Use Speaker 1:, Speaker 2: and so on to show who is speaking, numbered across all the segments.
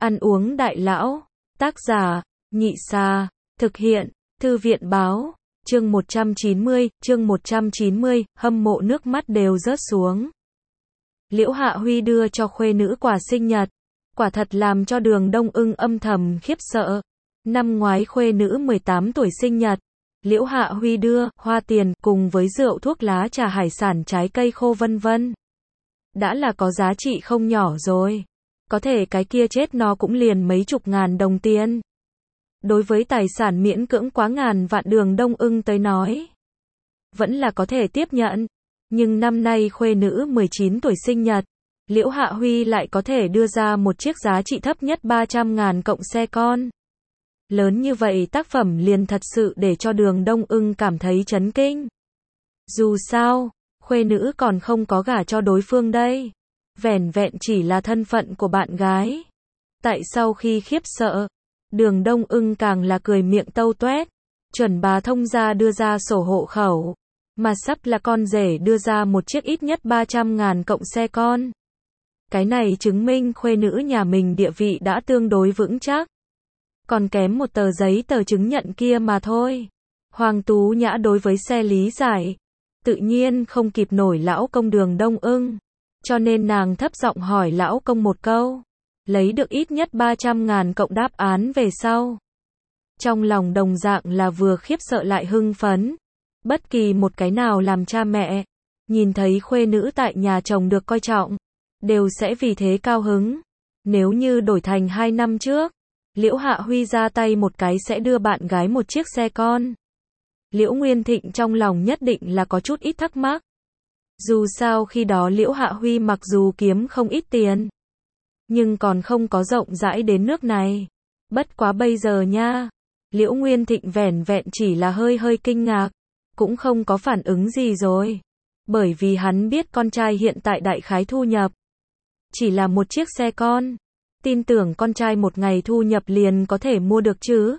Speaker 1: Ăn uống đại lão. Tác giả, Nhị Sa. Thực hiện, Thư viện Báo. Chương 190, hâm mộ nước mắt đều rớt xuống. Liễu Hạ Huy đưa cho khuê nữ quà sinh nhật. Quả thật làm cho Đường Đông Ưng âm thầm khiếp sợ. Năm ngoái khuê nữ 18 tuổi sinh nhật. Liễu Hạ Huy đưa hoa tiền cùng với rượu thuốc lá trà hải sản trái cây khô vân vân. Đã là có giá trị không nhỏ rồi. Có thể cái kia chết nó cũng liền mấy chục ngàn đồng tiền. Đối với tài sản miễn cưỡng quá ngàn vạn Đường Đông Ưng tới nói, vẫn là có thể tiếp nhận. Nhưng năm nay khuê nữ 19 tuổi sinh nhật, Liễu Hạ Huy lại có thể đưa ra một chiếc giá trị thấp nhất 300.000 cộng xe con. Lớn như vậy tác phẩm liền thật sự để cho Đường Đông Ưng cảm thấy chấn kinh. Dù sao, khuê nữ còn không có gả cho đối phương đây. Vẻn vẹn chỉ là thân phận của bạn gái. Tại sau khi khiếp sợ, Đường Đông Ưng càng là cười miệng tâu toét. Chuẩn bà thông gia đưa ra sổ hộ khẩu, mà sắp là con rể đưa ra một chiếc ít nhất 300.000 cộng xe con. Cái này chứng minh khuê nữ nhà mình địa vị đã tương đối vững chắc. Còn kém một tờ giấy tờ chứng nhận kia mà thôi. Hoàng Tú Nhã đối với xe lý giải, tự nhiên không kịp nổi lão công Đường Đông Ưng. Cho nên nàng thấp giọng hỏi lão công một câu. Lấy được ít nhất 300.000 cộng đáp án về sau. Trong lòng đồng dạng là vừa khiếp sợ lại hưng phấn. Bất kỳ một cái nào làm cha mẹ, nhìn thấy khuê nữ tại nhà chồng được coi trọng, đều sẽ vì thế cao hứng. Nếu như đổi thành 2 năm trước, Liễu Hạ Huy ra tay một cái sẽ đưa bạn gái một chiếc xe con. Liễu Nguyên Thịnh trong lòng nhất định là có chút ít thắc mắc. Dù sao khi đó Liễu Hạ Huy mặc dù kiếm không ít tiền, nhưng còn không có rộng rãi đến nước này. Bất quá bây giờ nha, Liễu Nguyên Thịnh vẻn vẹn chỉ là hơi kinh ngạc, cũng không có phản ứng gì rồi. Bởi vì hắn biết con trai hiện tại đại khái thu nhập chỉ là một chiếc xe con. Tin tưởng con trai một ngày thu nhập liền có thể mua được chứ.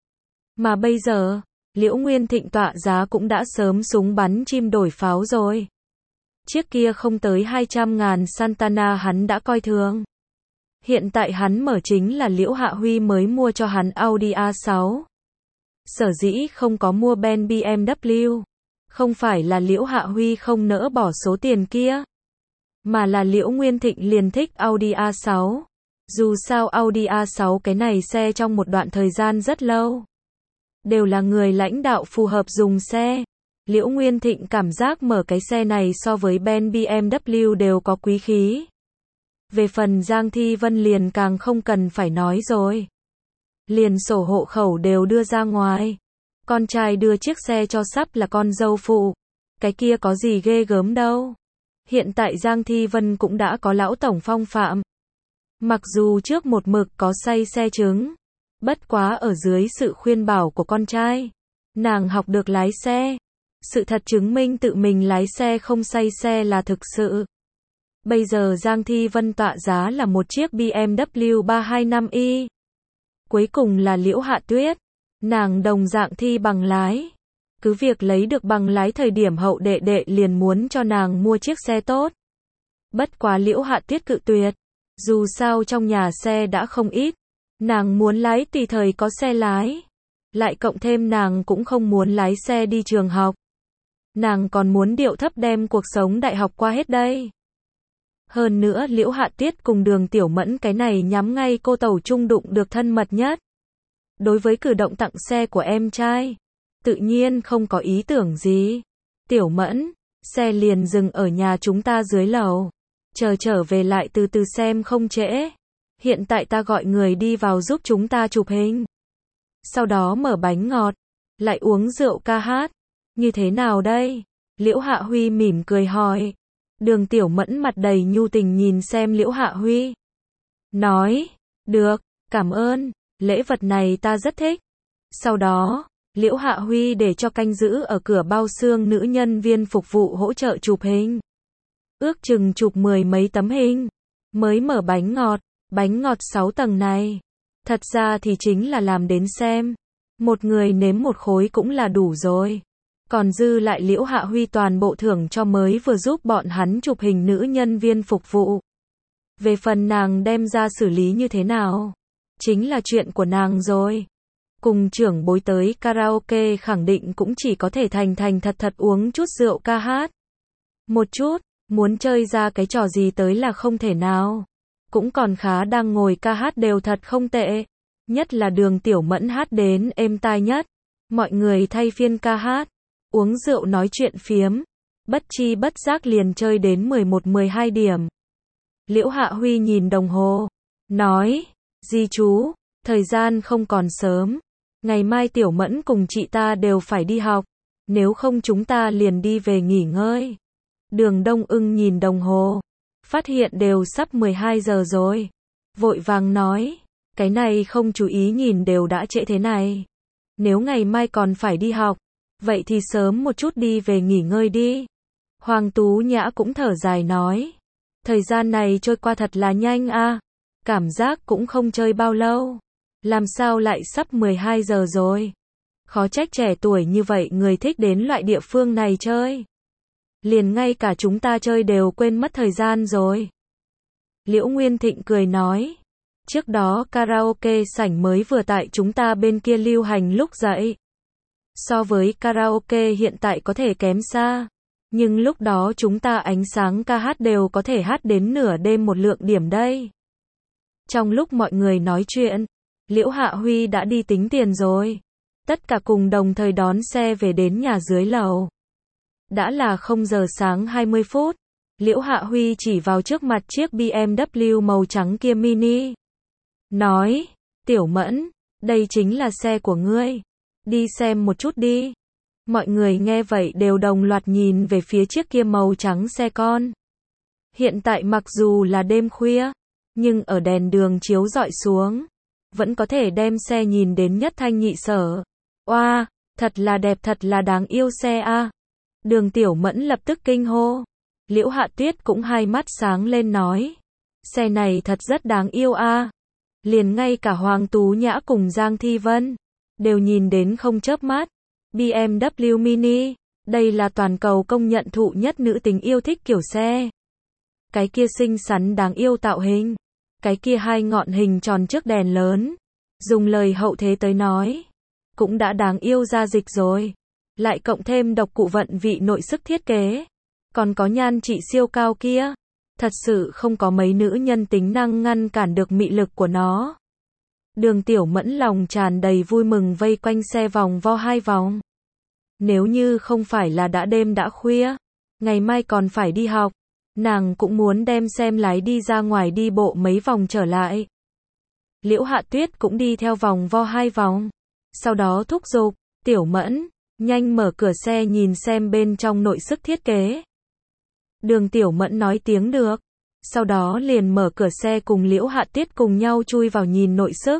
Speaker 1: Mà bây giờ, Liễu Nguyên Thịnh tọa giá cũng đã sớm súng bắn chim đổi pháo rồi. Chiếc kia không tới 200.000 Santana hắn đã coi thường. Hiện tại hắn mở chính là Liễu Hạ Huy mới mua cho hắn Audi A6. Sở dĩ không có mua Ben BMW, không phải là Liễu Hạ Huy không nỡ bỏ số tiền kia, mà là Liễu Nguyên Thịnh liền thích Audi A6. Dù sao Audi A6 cái này xe trong một đoạn thời gian rất lâu, đều là người lãnh đạo phù hợp dùng xe. Liễu Nguyên Thịnh cảm giác mở cái xe này so với Ben BMW đều có quý khí. Về phần Giang Thi Vân liền càng không cần phải nói rồi. Liền sổ hộ khẩu đều đưa ra ngoài. Con trai đưa chiếc xe cho sắp là con dâu phụ. Cái kia có gì ghê gớm đâu. Hiện tại Giang Thi Vân cũng đã có lão tổng phong phạm. Mặc dù trước một mực có say xe trứng, bất quá ở dưới sự khuyên bảo của con trai, nàng học được lái xe. Sự thật chứng minh tự mình lái xe không say xe là thực sự. Bây giờ Giang Thi Vân tọa giá là một chiếc BMW 325i. Cuối cùng là Liễu Hạ Tuyết. Nàng đồng dạng thi bằng lái. Cứ việc lấy được bằng lái thời điểm hậu đệ đệ liền muốn cho nàng mua chiếc xe tốt. Bất quá Liễu Hạ Tuyết cự tuyệt. Dù sao trong nhà xe đã không ít. Nàng muốn lái tùy thời có xe lái. Lại cộng thêm nàng cũng không muốn lái xe đi trường học. Nàng còn muốn điệu thấp đem cuộc sống đại học qua hết đây. Hơn nữa Liễu Hạ Tuyết cùng Đường Tiểu Mẫn cái này nhắm ngay cô tàu trung đụng được thân mật nhất. Đối với cử động tặng xe của em trai, tự nhiên không có ý tưởng gì. Tiểu Mẫn, xe liền dừng ở nhà chúng ta dưới lầu. Chờ trở về lại từ từ xem không trễ. Hiện tại ta gọi người đi vào giúp chúng ta chụp hình. Sau đó mở bánh ngọt, lại uống rượu ca hát. Như thế nào đây? Liễu Hạ Huy mỉm cười hỏi. Đường Tiểu Mẫn mặt đầy nhu tình nhìn xem Liễu Hạ Huy. Nói, được, cảm ơn, lễ vật này ta rất thích. Sau đó, Liễu Hạ Huy để cho canh giữ ở cửa bao xương nữ nhân viên phục vụ hỗ trợ chụp hình. Ước chừng chụp 10 mấy tấm hình. Mới mở bánh ngọt 6 tầng này. Thật ra thì chính là làm đến xem. Một người nếm một khối cũng là đủ rồi. Còn dư lại Liễu Hạ Huy toàn bộ thưởng cho mới vừa giúp bọn hắn chụp hình nữ nhân viên phục vụ. Về phần nàng đem ra xử lý như thế nào, chính là chuyện của nàng rồi. Cùng trưởng bối tới karaoke khẳng định cũng chỉ có thể thành thành thật thật uống chút rượu ca hát. Một chút, muốn chơi ra cái trò gì tới là không thể nào. Cũng còn khá đang ngồi ca hát đều thật không tệ. Nhất là Đường Tiểu Mẫn hát đến êm tai nhất. Mọi người thay phiên ca hát, uống rượu nói chuyện phiếm. Bất chi bất giác liền chơi đến 11-12 điểm. Liễu Hạ Huy nhìn đồng hồ, nói, di chú, thời gian không còn sớm. Ngày mai Tiểu Mẫn cùng chị ta đều phải đi học. Nếu không chúng ta liền đi về nghỉ ngơi. Đường Đông Ưng nhìn đồng hồ, phát hiện đều sắp 12 giờ rồi. Vội vàng nói, cái này không chú ý nhìn đều đã trễ thế này. Nếu ngày mai còn phải đi học, vậy thì sớm một chút đi về nghỉ ngơi đi. Hoàng Tú Nhã cũng thở dài nói, thời gian này trôi qua thật là nhanh a, cảm giác cũng không chơi bao lâu. Làm sao lại sắp 12 giờ rồi? Khó trách trẻ tuổi như vậy người thích đến loại địa phương này chơi. Liền ngay cả chúng ta chơi đều quên mất thời gian rồi. Liễu Nguyên Thịnh cười nói, trước đó karaoke sảnh mới vừa tại chúng ta bên kia lưu hành lúc dậy. So với karaoke hiện tại có thể kém xa. Nhưng lúc đó chúng ta ánh sáng ca hát đều có thể hát đến nửa đêm một lượng điểm đây. Trong lúc mọi người nói chuyện, Liễu Hạ Huy đã đi tính tiền rồi. Tất cả cùng đồng thời đón xe về đến nhà dưới lầu. Đã là 0 giờ sáng 20 phút. Liễu Hạ Huy chỉ vào trước mặt chiếc BMW màu trắng kia mini. Nói, Tiểu Mẫn, đây chính là xe của ngươi. Đi xem một chút đi. Mọi người nghe vậy đều đồng loạt nhìn về phía chiếc kia màu trắng xe con. Hiện tại mặc dù là đêm khuya, nhưng ở đèn đường chiếu rọi xuống, vẫn có thể đem xe nhìn đến nhất thanh nhị sở. Oa, thật là đẹp, thật là đáng yêu xe a. Đường Tiểu Mẫn lập tức kinh hô. Liễu Hạ Tuyết cũng hai mắt sáng lên nói, xe này thật rất đáng yêu a. Liền ngay cả Hoàng Tú Nhã cùng Giang Thi Vân đều nhìn đến không chớp mắt. BMW Mini, đây là toàn cầu công nhận thụ nhất nữ tính yêu thích kiểu xe. Cái kia xinh xắn đáng yêu tạo hình, cái kia hai ngọn hình tròn trước đèn lớn, dùng lời hậu thế tới nói, cũng đã đáng yêu ra dịch rồi. Lại cộng thêm độc cụ vận vị nội sức thiết kế, còn có nhan trị siêu cao kia, thật sự không có mấy nữ nhân tính năng ngăn cản được mị lực của nó. Đường Tiểu Mẫn lòng tràn đầy vui mừng vây quanh xe vòng vo 2 vòng. Nếu như không phải là đã đêm đã khuya, ngày mai còn phải đi học, nàng cũng muốn đem xem lái đi ra ngoài đi bộ mấy vòng trở lại. Liễu Hạ Tuyết cũng đi theo vòng vo 2 vòng. Sau đó thúc giục, Tiểu Mẫn, nhanh mở cửa xe nhìn xem bên trong nội sức thiết kế. Đường Tiểu Mẫn nói tiếng được. Sau đó liền mở cửa xe cùng Liễu Hạ Tuyết cùng nhau chui vào nhìn nội sức.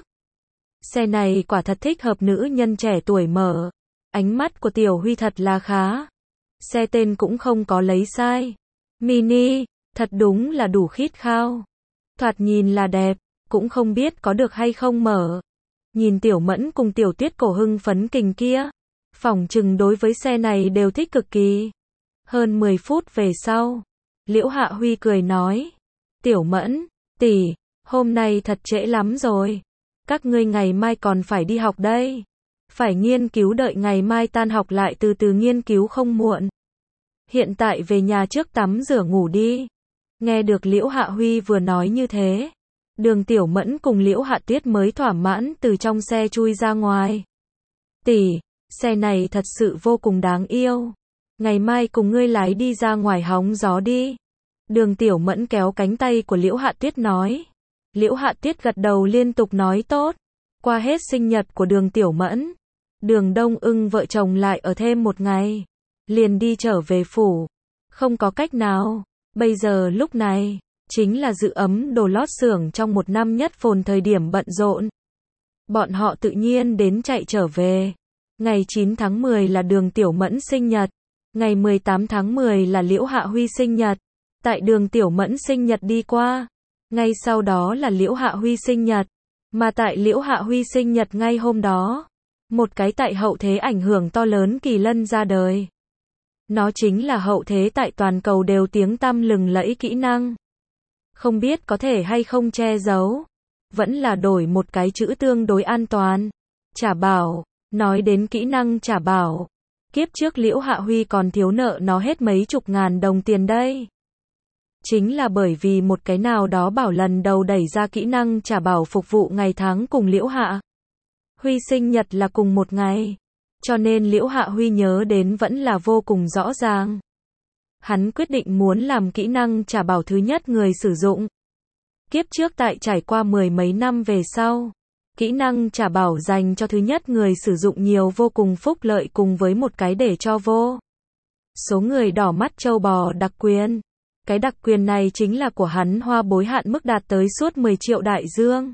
Speaker 1: Xe này quả thật thích hợp nữ nhân trẻ tuổi mở. Ánh mắt của Tiểu Huy thật là khá. Xe tên cũng không có lấy sai. Mini, thật đúng là đủ khít khao. Thoạt nhìn là đẹp, cũng không biết có được hay không mở. Nhìn Tiểu Mẫn cùng Tiểu Tuyết cổ hưng phấn kình kia, phỏng chừng đối với xe này đều thích cực kỳ. Hơn 10 phút về sau, Liễu Hạ Huy cười nói, Tiểu Mẫn, tỷ, hôm nay thật trễ lắm rồi. Các ngươi ngày mai còn phải đi học đây. Phải nghiên cứu, đợi ngày mai tan học lại từ từ nghiên cứu không muộn. Hiện tại về nhà trước tắm rửa ngủ đi. Nghe được Liễu Hạ Huy vừa nói như thế, Đường Tiểu Mẫn cùng Liễu Hạ Tuyết mới thỏa mãn từ trong xe chui ra ngoài. Tỷ, xe này thật sự vô cùng đáng yêu. Ngày mai cùng ngươi lái đi ra ngoài hóng gió đi. Đường Tiểu Mẫn kéo cánh tay của Liễu Hạ Tuyết nói. Liễu Hạ Tuyết gật đầu liên tục nói tốt. Qua hết sinh nhật của Đường Tiểu Mẫn, Đường Đông Ưng vợ chồng lại ở thêm một ngày, liền đi trở về phủ. Không có cách nào, bây giờ lúc này chính là dự ấm đồ lót xưởng trong một năm nhất phồn thời điểm bận rộn. Bọn họ tự nhiên đến chạy trở về. Ngày 9 tháng 10 là Đường Tiểu Mẫn sinh nhật, ngày 18 tháng 10 là Liễu Hạ Huy sinh nhật. Tại Đường Tiểu Mẫn sinh nhật đi qua, ngay sau đó là Liễu Hạ Huy sinh nhật. Mà tại Liễu Hạ Huy sinh nhật ngay hôm đó, một cái tại hậu thế ảnh hưởng to lớn kỳ lân ra đời. Nó chính là hậu thế tại toàn cầu đều tiếng tăm lừng lẫy kỹ năng. Không biết có thể hay không che giấu. Vẫn là đổi một cái chữ tương đối an toàn. Trả bảo. Nói đến kỹ năng trả bảo. Kiếp trước Liễu Hạ Huy còn thiếu nợ nó hết mấy chục ngàn đồng tiền đây. Chính là bởi vì một cái nào đó bảo lần đầu đẩy ra kỹ năng trả bảo phục vụ ngày tháng cùng Liễu Hạ Huy sinh nhật là cùng một ngày. Cho nên Liễu Hạ Huy nhớ đến vẫn là vô cùng rõ ràng. Hắn quyết định muốn làm kỹ năng trả bảo thứ nhất người sử dụng. Kiếp trước tại trải qua mười mấy năm về sau, kỹ năng trả bảo dành cho thứ nhất người sử dụng nhiều vô cùng phúc lợi cùng với một cái để cho vô số người đỏ mắt trâu bò đặc quyền. Cái đặc quyền này chính là của hắn hoa bối hạn mức đạt tới suốt 10 triệu đại dương.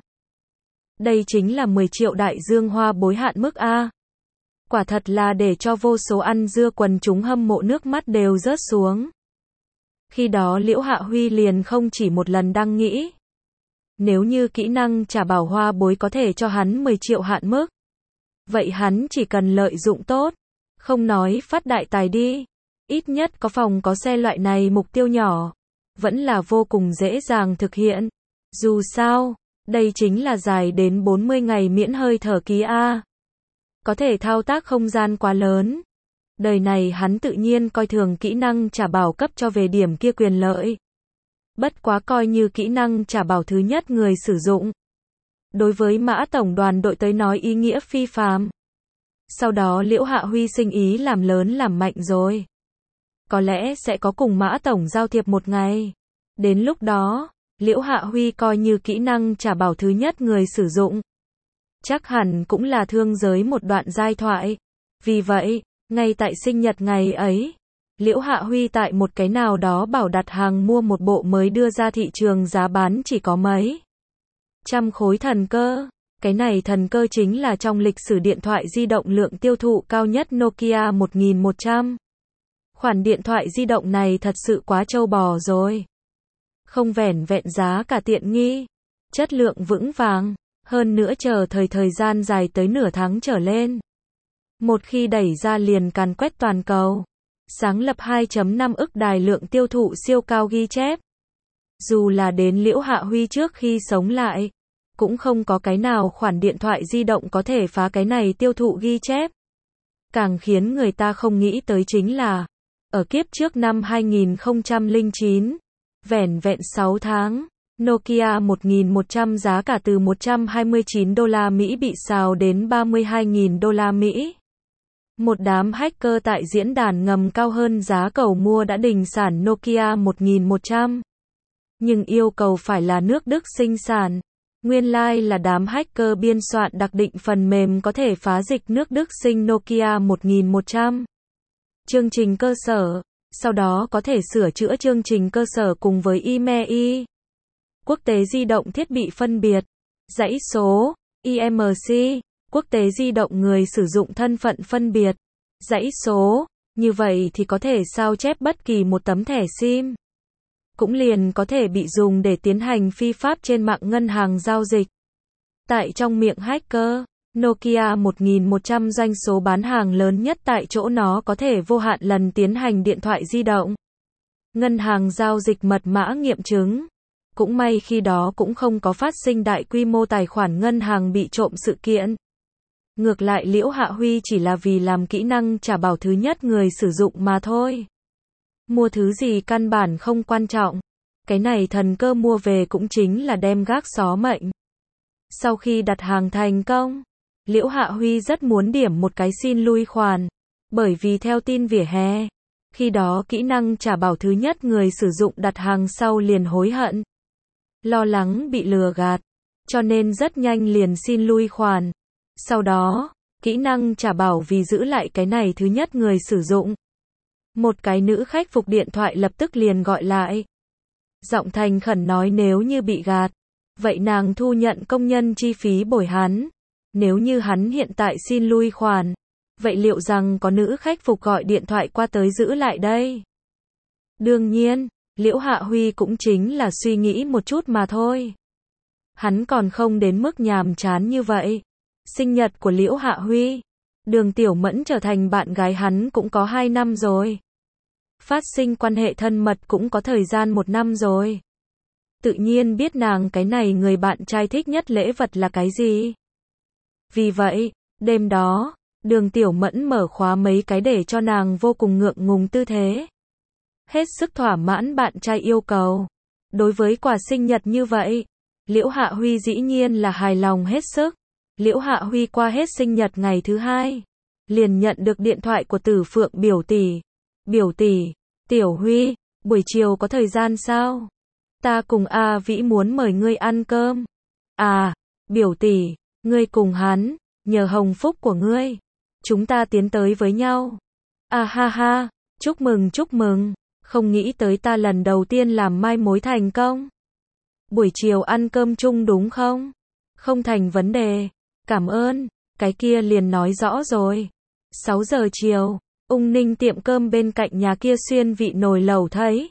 Speaker 1: Đây chính là 10 triệu đại dương hoa bối hạn mức A. Quả thật là để cho vô số ăn dưa quần chúng hâm mộ nước mắt đều rớt xuống. Khi đó Liễu Hạ Huy liền không chỉ một lần đang nghĩ. Nếu như kỹ năng trả bảo hoa bối có thể cho hắn 10 triệu hạn mức. Vậy hắn chỉ cần lợi dụng tốt. Không nói phát đại tài đi. Ít nhất có phòng có xe loại này mục tiêu nhỏ. Vẫn là vô cùng dễ dàng thực hiện. Dù sao, đây chính là dài đến 40 ngày miễn hơi thở ký A. Có thể thao tác không gian quá lớn. Đời này hắn tự nhiên coi thường kỹ năng trả bảo cấp cho về điểm kia quyền lợi. Bất quá coi như kỹ năng trả bảo thứ nhất người sử dụng. Đối với Mã tổng đoàn đội tới nói ý nghĩa phi phàm. Sau đó Liễu Hạ Huy sinh ý làm lớn làm mạnh rồi. Có lẽ sẽ có cùng Mã tổng giao thiệp một ngày. Đến lúc đó, Liễu Hạ Huy coi như kỹ năng trả bảo thứ nhất người sử dụng. Chắc hẳn cũng là thương giới một đoạn giai thoại. Vì vậy, ngay tại sinh nhật ngày ấy, Liễu Hạ Huy tại một cái nào đó bảo đặt hàng mua một bộ mới đưa ra thị trường giá bán chỉ có mấy trăm khối thần cơ. Cái này thần cơ chính là trong lịch sử điện thoại di động lượng tiêu thụ cao nhất Nokia 1100. Khoản điện thoại di động này thật sự quá trâu bò rồi. Không vẻn vẹn giá cả tiện nghi, chất lượng vững vàng, hơn nữa chờ thời gian dài tới nửa tháng trở lên. Một khi đẩy ra liền càn quét toàn cầu. Sáng lập 2.5 ức đài lượng tiêu thụ siêu cao ghi chép. Dù là đến Liễu Hạ Huy trước khi sống lại, cũng không có cái nào khoản điện thoại di động có thể phá cái này tiêu thụ ghi chép. Càng khiến người ta không nghĩ tới chính là, ở kiếp trước năm 2009, vẻn vẹn 6 tháng, Nokia 1100 giá cả từ 129 đô la Mỹ bị xào đến 32.000 đô la Mỹ. Một đám hacker tại diễn đàn ngầm cao hơn giá cầu mua đã đình sản Nokia 1100. Nhưng yêu cầu phải là nước Đức sinh sản. Nguyên lai là đám hacker biên soạn đặc định phần mềm có thể phá dịch nước Đức sinh Nokia 1100. Chương trình cơ sở, sau đó có thể sửa chữa chương trình cơ sở cùng với IMEI. Quốc tế di động thiết bị phân biệt, dãy số, IMC, quốc tế di động người sử dụng thân phận phân biệt, dãy số, như vậy thì có thể sao chép bất kỳ một tấm thẻ SIM. Cũng liền có thể bị dùng để tiến hành phi pháp trên mạng ngân hàng giao dịch. Tại trong miệng hacker, Nokia 1100 doanh số bán hàng lớn nhất tại chỗ nó có thể vô hạn lần tiến hành điện thoại di động. Ngân hàng giao dịch mật mã nghiệm chứng. Cũng may khi đó cũng không có phát sinh đại quy mô tài khoản ngân hàng bị trộm sự kiện. Ngược lại Liễu Hạ Huy chỉ là vì làm kỹ năng trả bảo thứ nhất người sử dụng mà thôi. Mua thứ gì căn bản không quan trọng. Cái này thần cơ mua về cũng chính là đem gác xó mệnh. Sau khi đặt hàng thành công, Liễu Hạ Huy rất muốn điểm một cái xin lui khoản. Bởi vì theo tin vỉa hè, khi đó kỹ năng trả bảo thứ nhất người sử dụng đặt hàng sau liền hối hận. Lo lắng bị lừa gạt, cho nên rất nhanh liền xin lui khoản. Sau đó, kỹ năng trả bảo vì giữ lại cái này thứ nhất người sử dụng. Một cái nữ khách phục điện thoại lập tức liền gọi lại. Giọng thành khẩn nói nếu như bị gạt, vậy nàng thu nhận công nhân chi phí bồi hắn. Nếu như hắn hiện tại xin lui khoản, vậy liệu rằng có nữ khách phục gọi điện thoại qua tới giữ lại đây? Đương nhiên, Liễu Hạ Huy cũng chính là suy nghĩ một chút mà thôi. Hắn còn không đến mức nhàm chán như vậy. Sinh nhật của Liễu Hạ Huy, Đường Tiểu Mẫn trở thành bạn gái hắn cũng có 2 năm rồi. Phát sinh quan hệ thân mật cũng có thời gian 1 năm rồi. tự nhiên biết nàng cái này người bạn trai thích nhất lễ vật là cái gì. Vì vậy, đêm đó, Đường Tiểu Mẫn mở khóa mấy cái để cho nàng vô cùng ngượng ngùng tư thế. Hết sức thỏa mãn bạn trai yêu cầu. Đối với quà sinh nhật như vậy, Liễu Hạ Huy dĩ nhiên là hài lòng hết sức. Liễu Hạ Huy qua hết sinh nhật ngày thứ 2, liền nhận được điện thoại của Tử Phượng biểu tỷ. Biểu tỷ, Tiểu Huy, buổi chiều có thời gian sao? Ta cùng A Vĩ muốn mời ngươi ăn cơm. À, biểu tỷ, ngươi cùng hắn, nhờ hồng phúc của ngươi, chúng ta tiến tới với nhau. À ha ha, chúc mừng, không nghĩ tới ta lần đầu tiên làm mai mối thành công. Buổi chiều ăn cơm chung đúng không? Không thành vấn đề, cảm ơn, cái kia liền nói rõ rồi. 6 giờ chiều, Ung Ninh tiệm cơm bên cạnh nhà kia xuyên vị nồi lẩu thấy.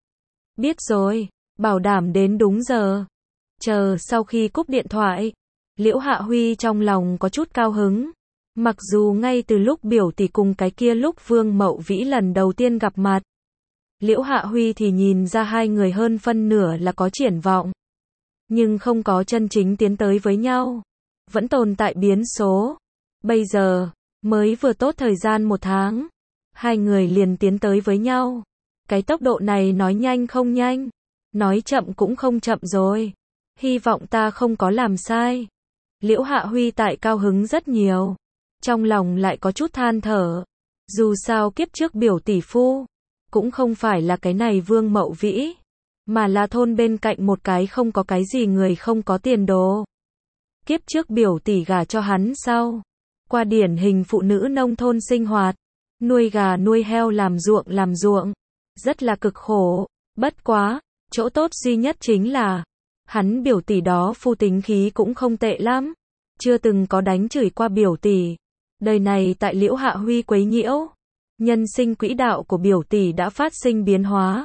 Speaker 1: Biết rồi, bảo đảm đến đúng giờ. Chờ sau khi cúp điện thoại, Liễu Hạ Huy trong lòng có chút cao hứng. Mặc dù ngay từ lúc biểu tỷ cùng cái kia lúc Vương Mậu Vĩ lần đầu tiên gặp mặt, Liễu Hạ Huy thì nhìn ra hai người hơn phân nửa là có triển vọng, nhưng không có chân chính tiến tới với nhau. Vẫn tồn tại biến số. Bây giờ, mới vừa tốt thời gian 1 tháng, hai người liền tiến tới với nhau. Cái tốc độ này nói nhanh không nhanh, nói chậm cũng không chậm rồi. Hy vọng ta không có làm sai. Liễu Hạ Huy tại cao hứng rất nhiều, trong lòng lại có chút than thở. Dù sao kiếp trước biểu tỷ phu cũng không phải là cái này Vương Mậu Vĩ, mà là thôn bên cạnh một cái không có cái gì người không có tiền đồ. Kiếp trước biểu tỷ gả cho hắn sau, qua điển hình phụ nữ nông thôn sinh hoạt, nuôi gà nuôi heo làm ruộng, rất là cực khổ. Bất quá, chỗ tốt duy nhất chính là hắn biểu tỷ đó phu tính khí cũng không tệ lắm, chưa từng có đánh chửi qua biểu tỷ. Đời này tại Liễu Hạ Huy quấy nhiễu, nhân sinh quỹ đạo của biểu tỷ đã phát sinh biến hóa.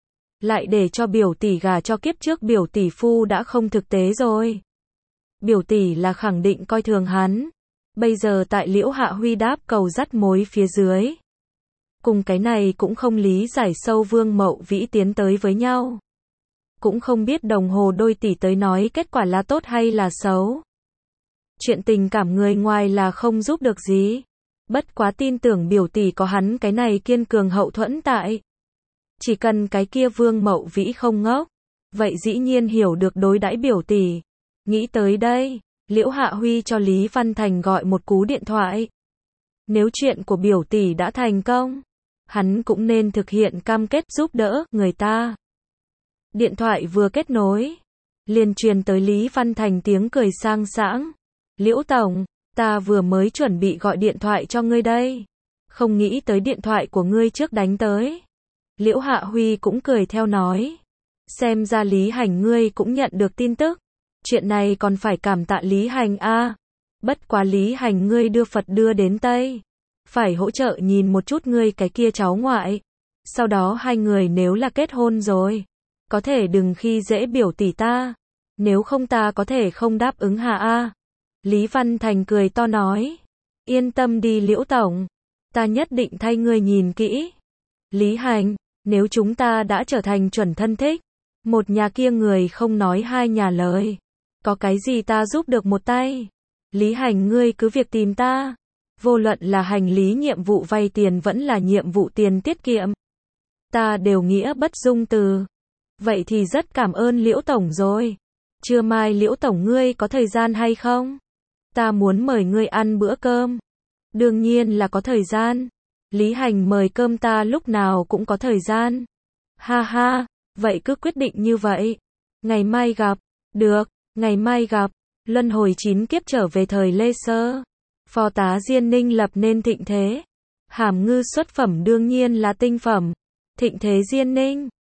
Speaker 1: Lại để cho biểu tỷ gả cho kiếp trước biểu tỷ phu đã không thực tế rồi. Biểu tỷ là khẳng định coi thường hắn. Bây giờ tại Liễu Hạ Huy đáp cầu dắt mối phía dưới, cùng cái này cũng không lý giải sâu Vương Mậu Vĩ tiến tới với nhau. Cũng không biết đồng hồ đôi tỷ tới nói kết quả là tốt hay là xấu. Chuyện tình cảm người ngoài là không giúp được gì. Bất quá tin tưởng biểu tỷ có hắn cái này kiên cường hậu thuẫn tại. Chỉ cần cái kia Vương Mậu Vĩ không ngốc, vậy dĩ nhiên hiểu được đối đãi biểu tỷ. Nghĩ tới đây, Liễu Hạ Huy cho Lý Văn Thành gọi một cú điện thoại. Nếu chuyện của biểu tỷ đã thành công, hắn cũng nên thực hiện cam kết giúp đỡ người ta. Điện thoại vừa kết nối, liền truyền tới Lý Văn Thành tiếng cười sang sảng. Liễu Tổng, ta vừa mới chuẩn bị gọi điện thoại cho ngươi đây. Không nghĩ tới điện thoại của ngươi trước đánh tới. Liễu Hạ Huy cũng cười theo nói. Xem ra Lý Hành ngươi cũng nhận được tin tức. Chuyện này còn phải cảm tạ Lý Hành a. Bất quá Lý Hành ngươi đưa Phật đưa đến Tây. Phải hỗ trợ nhìn một chút ngươi cái kia cháu ngoại. Sau đó hai người nếu là kết hôn rồi, có thể đừng khi dễ biểu tỷ ta. Nếu không ta có thể không đáp ứng hà a. Lý Văn Thành cười to nói. Yên tâm đi Liễu Tổng. Ta nhất định thay ngươi nhìn kỹ. Lý Hành, nếu chúng ta đã trở thành chuẩn thân thích, một nhà kia người không nói hai nhà lời, có cái gì ta giúp được một tay. Lý Hành ngươi cứ việc tìm ta. Vô luận là hành lý nhiệm vụ vay tiền vẫn là nhiệm vụ tiền tiết kiệm, ta đều nghĩa bất dung từ. Vậy thì rất cảm ơn Liễu Tổng rồi. Trưa mai Liễu Tổng ngươi có thời gian hay không? Ta muốn mời ngươi ăn bữa cơm. Đương nhiên là có thời gian. Lý Hành mời cơm ta lúc nào cũng có thời gian. Ha ha, vậy cứ quyết định như vậy. Ngày mai gặp. Được, ngày mai gặp. Luân hồi 9 kiếp trở về thời Lê Sơ. Phó tá Diên Ninh lập nên thịnh thế. Hàm ngư xuất phẩm đương nhiên là tinh phẩm. Thịnh thế Diên Ninh.